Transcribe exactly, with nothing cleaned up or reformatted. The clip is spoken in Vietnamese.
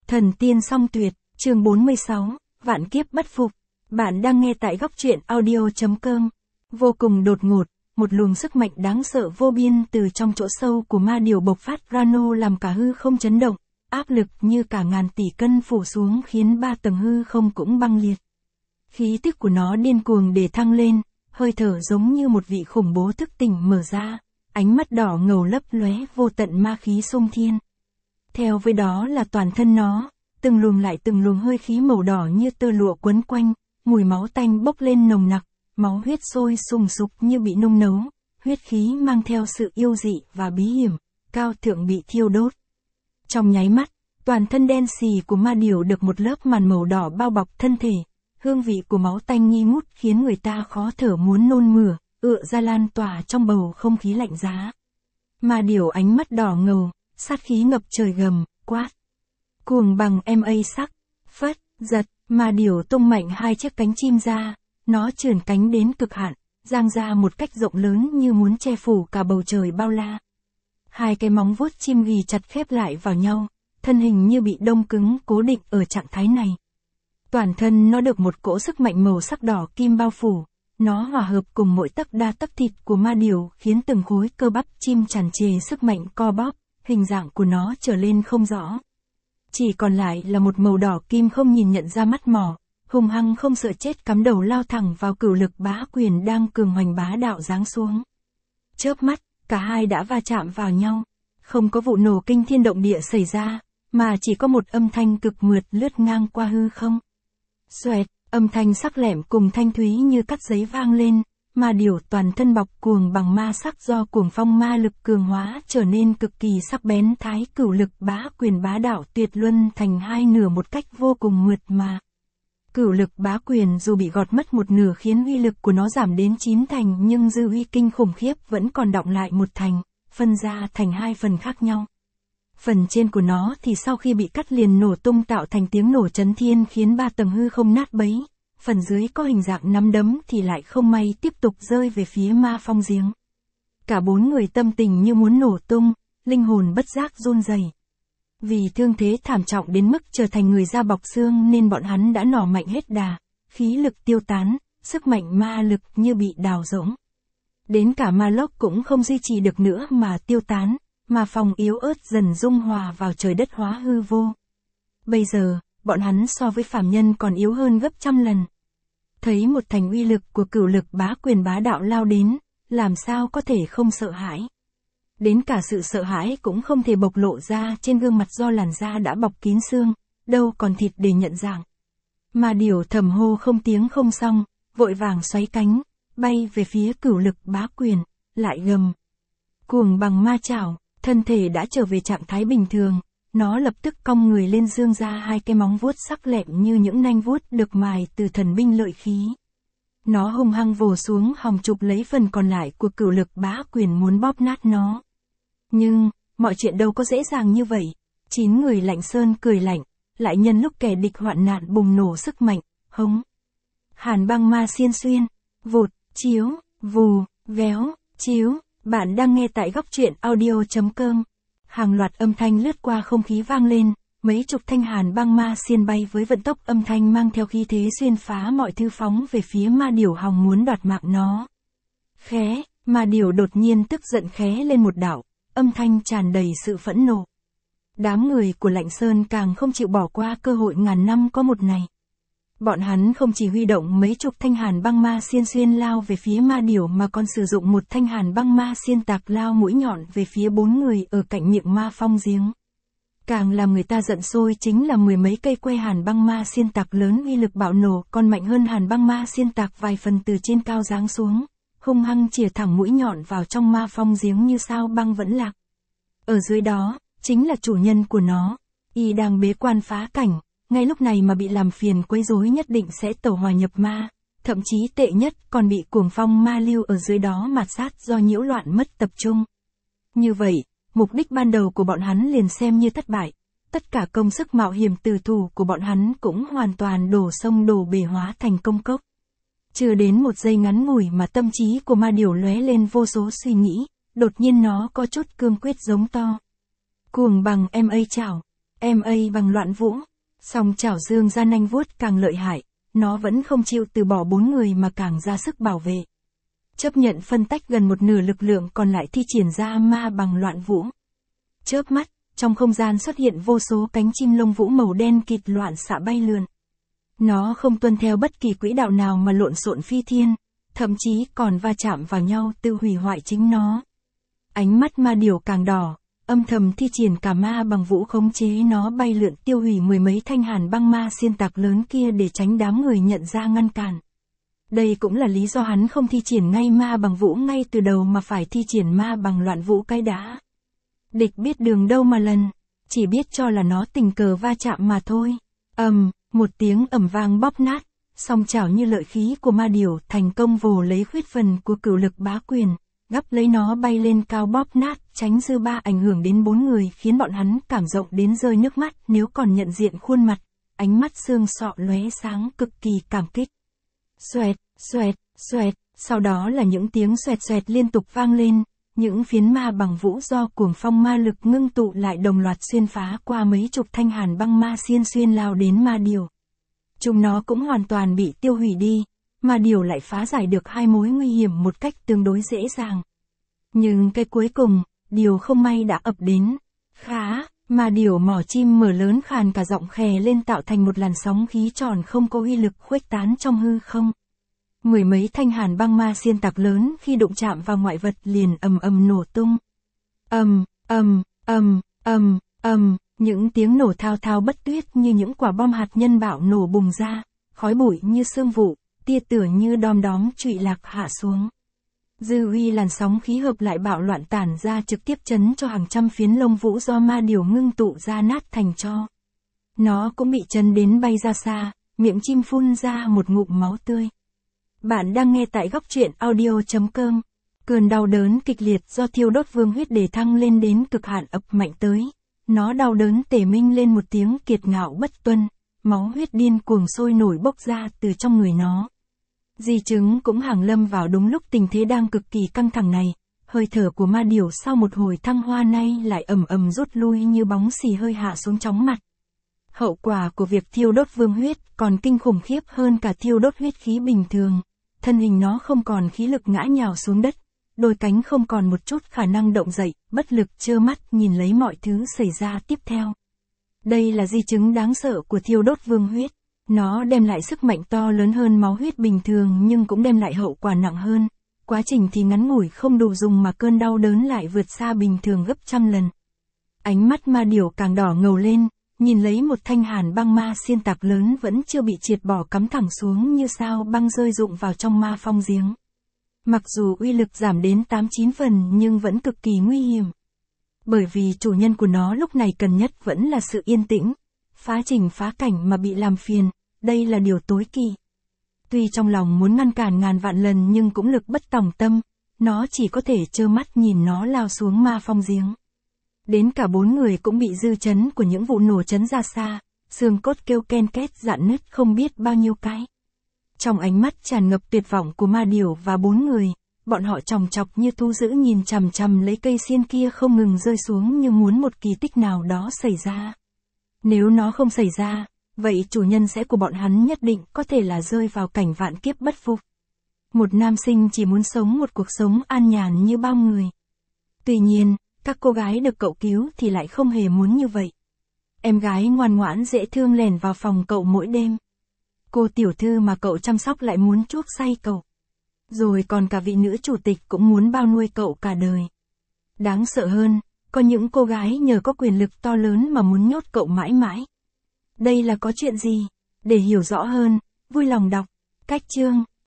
Thần tiên song tuyệt, chương bốn mươi sáu, vạn kiếp bất phục. Bạn đang nghe tại góc truyện audio chấm com. Vô cùng đột ngột, một luồng sức mạnh đáng sợ vô biên từ trong chỗ sâu của ma điều bộc phát ra nô làm cả hư không chấn động, áp lực như cả ngàn tỷ cân phủ xuống khiến ba tầng hư không cũng băng liệt. Khí tức của nó điên cuồng để thăng lên, hơi thở giống như một vị khủng bố thức tỉnh mở ra, ánh mắt đỏ ngầu lấp lóe vô tận ma khí xung thiên. Theo với đó là toàn thân nó, từng luồng lại từng luồng hơi khí màu đỏ như tơ lụa quấn quanh, mùi máu tanh bốc lên nồng nặc, máu huyết sôi sùng sục như bị nung nấu, huyết khí mang theo sự yêu dị và bí hiểm, cao thượng bị thiêu đốt. Trong nháy mắt, toàn thân đen xì của ma điểu được một lớp màn màu đỏ bao bọc thân thể, hương vị của máu tanh nghi ngút khiến người ta khó thở muốn nôn mửa, ựa ra lan tỏa trong bầu không khí lạnh giá. Ma điểu ánh mắt đỏ ngầu, sát khí ngập trời gầm, quát. Cuồng bằng em a sắc, phất, giật, ma điểu tung mạnh hai chiếc cánh chim ra, nó trườn cánh đến cực hạn, giang ra một cách rộng lớn như muốn che phủ cả bầu trời bao la. Hai cái móng vuốt chim ghì chặt khép lại vào nhau, thân hình như bị đông cứng cố định ở trạng thái này. Toàn thân nó được một cỗ sức mạnh màu sắc đỏ kim bao phủ, nó hòa hợp cùng mỗi tấc đa tấc thịt của ma điểu khiến từng khối cơ bắp chim tràn trề sức mạnh co bóp, hình dạng của nó trở lên không rõ. Chỉ còn lại là một màu đỏ kim không nhìn nhận ra mắt mỏ, hung hăng không sợ chết cắm đầu lao thẳng vào cửu lực bá quyền đang cường hoành bá đạo giáng xuống. Chớp mắt, cả hai đã va chạm vào nhau, không có vụ nổ kinh thiên động địa xảy ra, mà chỉ có một âm thanh cực mượt lướt ngang qua hư không. Xoẹt, âm thanh sắc lẹm cùng thanh thúy như cắt giấy vang lên, ma điểu toàn thân bọc cuồng bằng ma sắc do cuồng phong ma lực cường hóa trở nên cực kỳ sắc bén thái cửu lực bá quyền bá đạo tuyệt luân thành hai nửa một cách vô cùng mượt mà. Cửu lực bá quyền dù bị gọt mất một nửa khiến uy lực của nó giảm đến chín thành nhưng dư uy kinh khủng khiếp vẫn còn đọng lại một thành, phân ra thành hai phần khác nhau. Phần trên của nó thì sau khi bị cắt liền nổ tung tạo thành tiếng nổ chấn thiên khiến ba tầng hư không nát bấy, phần dưới có hình dạng nắm đấm thì lại không may tiếp tục rơi về phía ma phong giếng. Cả bốn người tâm tình như muốn nổ tung, linh hồn bất giác run rẩy. Vì thương thế thảm trọng đến mức trở thành người da bọc xương nên bọn hắn đã nỏ mạnh hết đà, khí lực tiêu tán, sức mạnh ma lực như bị đào rỗng. Đến cả ma lốc cũng không duy trì được nữa mà tiêu tán, mà phong yếu ớt dần dung hòa vào trời đất hóa hư vô. Bây giờ, bọn hắn so với phàm nhân còn yếu hơn gấp trăm lần. Thấy một thành uy lực của cửu lực bá quyền bá đạo lao đến, làm sao có thể không sợ hãi. Đến cả sự sợ hãi cũng không thể bộc lộ ra trên gương mặt do làn da đã bọc kín xương, đâu còn thịt để nhận dạng. Ma điểu thầm hô không tiếng không xong, vội vàng xoáy cánh, bay về phía cửu lực bá quyền, lại gầm. Cuồng bằng ma chảo, thân thể đã trở về trạng thái bình thường, nó lập tức cong người lên dương ra hai cái móng vuốt sắc lẹm như những nanh vuốt được mài từ thần binh lợi khí. Nó hung hăng vồ xuống hòng chụp lấy phần còn lại của cửu lực bá quyền muốn bóp nát nó. Nhưng, mọi chuyện đâu có dễ dàng như vậy. Chín người lạnh sơn cười lạnh, lại nhân lúc kẻ địch hoạn nạn bùng nổ sức mạnh, hống. Hàn băng ma xiên xuyên, vụt, chiếu, vù, véo, chiếu. Bạn đang nghe tại góc truyện audio chấm com. Hàng loạt âm thanh lướt qua không khí vang lên, mấy chục thanh hàn băng ma xiên bay với vận tốc âm thanh mang theo khí thế xuyên phá mọi thứ phóng về phía ma điểu hòng muốn đoạt mạng nó. Khé, ma điểu đột nhiên tức giận khé lên một đạo, âm thanh tràn đầy sự phẫn nộ. Đám người của Lạnh Sơn càng không chịu bỏ qua cơ hội ngàn năm có một này. Bọn hắn không chỉ huy động mấy chục thanh hàn băng ma xiên xuyên lao về phía ma điểu mà còn sử dụng một thanh hàn băng ma xiên tạc lao mũi nhọn về phía bốn người ở cạnh miệng ma phong giếng. Càng làm người ta giận sôi chính là mười mấy cây que hàn băng ma xiên tạc lớn uy lực bạo nổ còn mạnh hơn hàn băng ma xiên tạc vài phần từ trên cao giáng xuống, hung hăng chìa thẳng mũi nhọn vào trong ma phong giếng như sao băng vẫn lạc. Ở dưới đó, chính là chủ nhân của nó, y đang bế quan phá cảnh. Ngay lúc này mà bị làm phiền quấy rối nhất định sẽ tẩu hỏa nhập ma, thậm chí tệ nhất còn bị cuồng phong ma lưu ở dưới đó mạt sát do nhiễu loạn mất tập trung. Như vậy, mục đích ban đầu của bọn hắn liền xem như thất bại, tất cả công sức mạo hiểm từ thủ của bọn hắn cũng hoàn toàn đổ sông đổ bể hóa thành công cốc. Chưa đến một giây ngắn ngủi mà tâm trí của ma điểu lóe lên vô số suy nghĩ, đột nhiên nó có chút cương quyết giống to. Cuồng bằng em a chảo. em a bằng Loạn Vũ. Song chảo dương ra nanh vuốt càng lợi hại, nó vẫn không chịu từ bỏ bốn người mà càng ra sức bảo vệ. Chấp nhận phân tách gần một nửa lực lượng còn lại thi triển ra ma bằng Loạn Vũ. Chớp mắt, trong không gian xuất hiện vô số cánh chim lông vũ màu đen kịt loạn xạ bay lượn. Nó không tuân theo bất kỳ quỹ đạo nào mà lộn xộn phi thiên, thậm chí còn va chạm vào nhau tự hủy hoại chính nó. Ánh mắt ma điểu càng đỏ, âm thầm thi triển cả ma bằng vũ khống chế nó bay lượn tiêu hủy mười mấy thanh hàn băng ma xiên tạc lớn kia để tránh đám người nhận ra ngăn cản. Đây cũng là lý do hắn không thi triển ngay ma bằng vũ ngay từ đầu mà phải thi triển ma bằng Loạn Vũ cái đã. Địch biết đường đâu mà lần, chỉ biết cho là nó tình cờ va chạm mà thôi. Ầm, um, một tiếng ầm vang bóp nát, song chảo như lợi khí của ma điểu thành công vồ lấy khuyết phần của cửu lực bá quyền, gấp lấy nó bay lên cao bóp nát, tránh dư ba ảnh hưởng đến bốn người khiến bọn hắn cảm động đến rơi nước mắt nếu còn nhận diện khuôn mặt, ánh mắt xương sọ lóe sáng cực kỳ cảm kích. Xoẹt, xoẹt, xoẹt, sau đó là những tiếng xoẹt xoẹt liên tục vang lên, những phiến ma bằng vũ do cuồng phong ma lực ngưng tụ lại đồng loạt xuyên phá qua mấy chục thanh hàn băng ma xiên xuyên lao đến ma điểu. Chúng nó cũng hoàn toàn bị tiêu hủy đi, ma điểu lại phá giải được hai mối nguy hiểm một cách tương đối dễ dàng. Nhưng cái cuối cùng, điều không may đã ập đến. Khá, ma điểu mỏ chim mở lớn khàn cả giọng khè lên tạo thành một làn sóng khí tròn không có uy lực khuếch tán trong hư không. Mười mấy thanh hàn băng ma xiên tạc lớn khi đụng chạm vào ngoại vật liền ầm ầm nổ tung. Ầm, ầm, ầm, ầm, ầm, những tiếng nổ thao thao bất tuyết như những quả bom hạt nhân bạo nổ bùng ra, khói bụi như sương vụ, tia tửa như đom đóm trụy lạc hạ xuống. Dư uy làn sóng khí hợp lại bạo loạn tản ra trực tiếp chấn cho hàng trăm phiến lông vũ do ma điểu ngưng tụ ra nát thành tro. Nó cũng bị chấn đến bay ra xa, miệng chim phun ra một ngụm máu tươi. Bạn đang nghe tại góc truyện audio chấm com. Cơn đau đớn kịch liệt do thiêu đốt vương huyết đề thăng lên đến cực hạn ập mạnh tới. Nó đau đớn tề minh lên một tiếng kiệt ngạo bất tuân, máu huyết điên cuồng sôi nổi bốc ra từ trong người nó. Di chứng cũng hàng lâm vào đúng lúc tình thế đang cực kỳ căng thẳng này, hơi thở của ma điểu sau một hồi thăng hoa nay lại ầm ầm rút lui như bóng xì hơi hạ xuống chóng mặt. Hậu quả của việc thiêu đốt vương huyết còn kinh khủng khiếp hơn cả thiêu đốt huyết khí bình thường. Thân hình nó không còn khí lực ngã nhào xuống đất, đôi cánh không còn một chút khả năng động dậy, bất lực trơ mắt nhìn lấy mọi thứ xảy ra tiếp theo. Đây là di chứng đáng sợ của thiêu đốt vương huyết. Nó đem lại sức mạnh to lớn hơn máu huyết bình thường nhưng cũng đem lại hậu quả nặng hơn. Quá trình thì ngắn ngủi không đủ dùng mà cơn đau đớn lại vượt xa bình thường gấp trăm lần. Ánh mắt ma điểu càng đỏ ngầu lên, nhìn lấy một thanh hàn băng ma xiên tạc lớn vẫn chưa bị triệt bỏ cắm thẳng xuống như sao băng rơi rụng vào trong ma phong giếng. Mặc dù uy lực giảm đến tám chín phần nhưng vẫn cực kỳ nguy hiểm. Bởi vì chủ nhân của nó lúc này cần nhất vẫn là sự yên tĩnh. Phá trình phá cảnh mà bị làm phiền, đây là điều tối kỵ. Tuy trong lòng muốn ngăn cản ngàn vạn lần nhưng cũng lực bất tòng tâm, nó chỉ có thể trơ mắt nhìn nó lao xuống ma phong giếng. Đến cả bốn người cũng bị dư chấn của những vụ nổ chấn ra xa, xương cốt kêu ken két rạn nứt không biết bao nhiêu cái. Trong ánh mắt tràn ngập tuyệt vọng của ma điểu và bốn người, bọn họ chòng chọc như thu dữ nhìn chằm chằm lấy cây xiên kia không ngừng rơi xuống như muốn một kỳ tích nào đó xảy ra. Nếu nó không xảy ra, vậy chủ nhân sẽ của bọn hắn nhất định có thể là rơi vào cảnh vạn kiếp bất phục. Một nam sinh chỉ muốn sống một cuộc sống an nhàn như bao người. Tuy nhiên, các cô gái được cậu cứu thì lại không hề muốn như vậy. Em gái ngoan ngoãn dễ thương lèn vào phòng cậu mỗi đêm. Cô tiểu thư mà cậu chăm sóc lại muốn chuốc say cậu. Rồi còn cả vị nữ chủ tịch cũng muốn bao nuôi cậu cả đời. Đáng sợ hơn, có những cô gái nhờ có quyền lực to lớn mà muốn nhốt cậu mãi mãi. Đây là có chuyện gì? Để hiểu rõ hơn, vui lòng đọc. Cách chương.